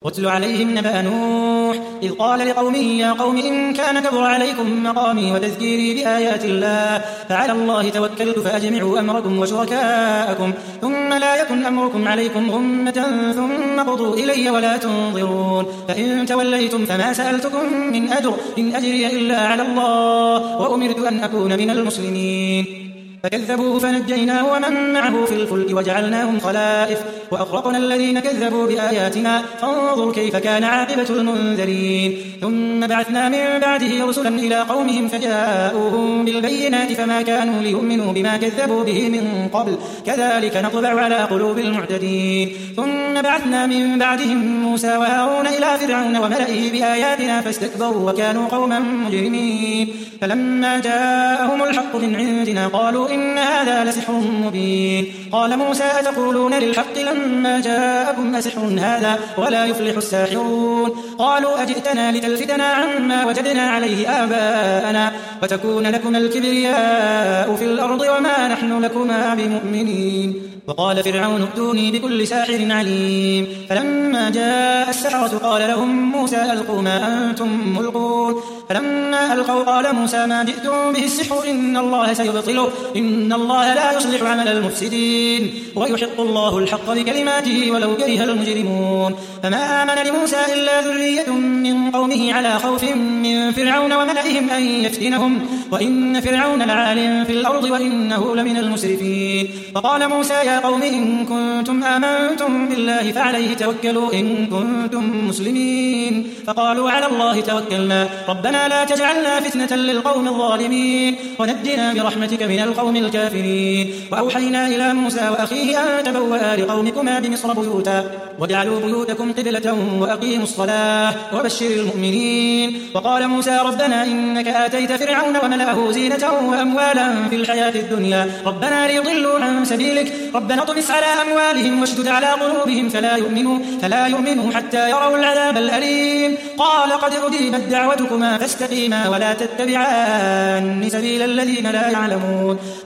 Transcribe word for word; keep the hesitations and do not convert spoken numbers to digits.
واتل عليهم نبأ نوح إذ قال لقومه يا قوم إن كان كبر عليكم مقامي وتذكيري بآيات الله فعلى الله توكلت فأجمعوا أمركم وشركاءكم ثم لا يكن أمركم عليكم غمة ثم قضوا إلي ولا تنظرون فإن توليتم فما سألتكم من أجر إن أجري إلا على الله وأمرت أن أكون من المسلمين فكذبوه فنجيناه ومن معه في الفلك وجعلناهم خلائف وأغرقنا الذين كذبوا بآياتنا فانظر كيف كان عاقبة المنذرين ثم بعثنا من بعده رسلا إلى قومهم فجاءوهم بالبينات فما كانوا ليؤمنوا بما كذبوا به من قبل كذلك نطبع على قلوب المعتدين ثم بعثنا من بعدهم موسى وهارون إلى فرعون وملئه بآياتنا فاستكبروا وكانوا قوما مجرمين فلما جاءهم الحق من عندنا قالوا إن هذا لسحر مبين قال موسى أتقولون للحق لما جاءكم أسحر هذا ولا يفلح الساحرون قالوا أجئتنا لتلفتنا عما وجدنا عليه آباءنا وتكون لكما الكبرياء في الأرض وما نحن لكما بمؤمنين وقال فرعون ائتوني بكل ساحر عليم فلما جاء السحرة قال لهم موسى ألقوا ما أنتم ملقون فلما ألقوا قال موسى ما جئتم به السحر إن الله سيبطله إن الله لا يصلح عمل المفسدين ويحق الله الحق بكلماته ولو كره المجرمون فما آمن لموسى إلا ذرية من قومه على خوف من فرعون وملئهم أن يفتنهم وإن فرعون لعال في الأرض وإنه لمن المسرفين فقال موسى يا قوم إن كنتم آمنتم بالله فعليه توكلوا إن كنتم مسلمين فقالوا على الله توكلنا ربنا لا تجعلنا فتنة للقوم الظالمين ونجنا برحمتك من القوم الكافرين وأوحينا إلى موسى وأخيه أن تبوأ لقومكما بمصر بيوتا واجعلوا بيوتكم قبلة وأقيموا الصلاة وبشر المؤمنين وقال موسى ربنا إنك آتيت فرعون وملأه زينة وأموالا في الحياة الدنيا ربنا ليضلوا عن سبيلك ربنا اطمس على أموالهم واشدد على قلوبهم فلا يؤمنوا, فلا يؤمنوا حتى يروا العذاب الأليم قال قد أجيبت دعوتكما فاستقيما ولا تتبعان سبيل الذين لا يعلمون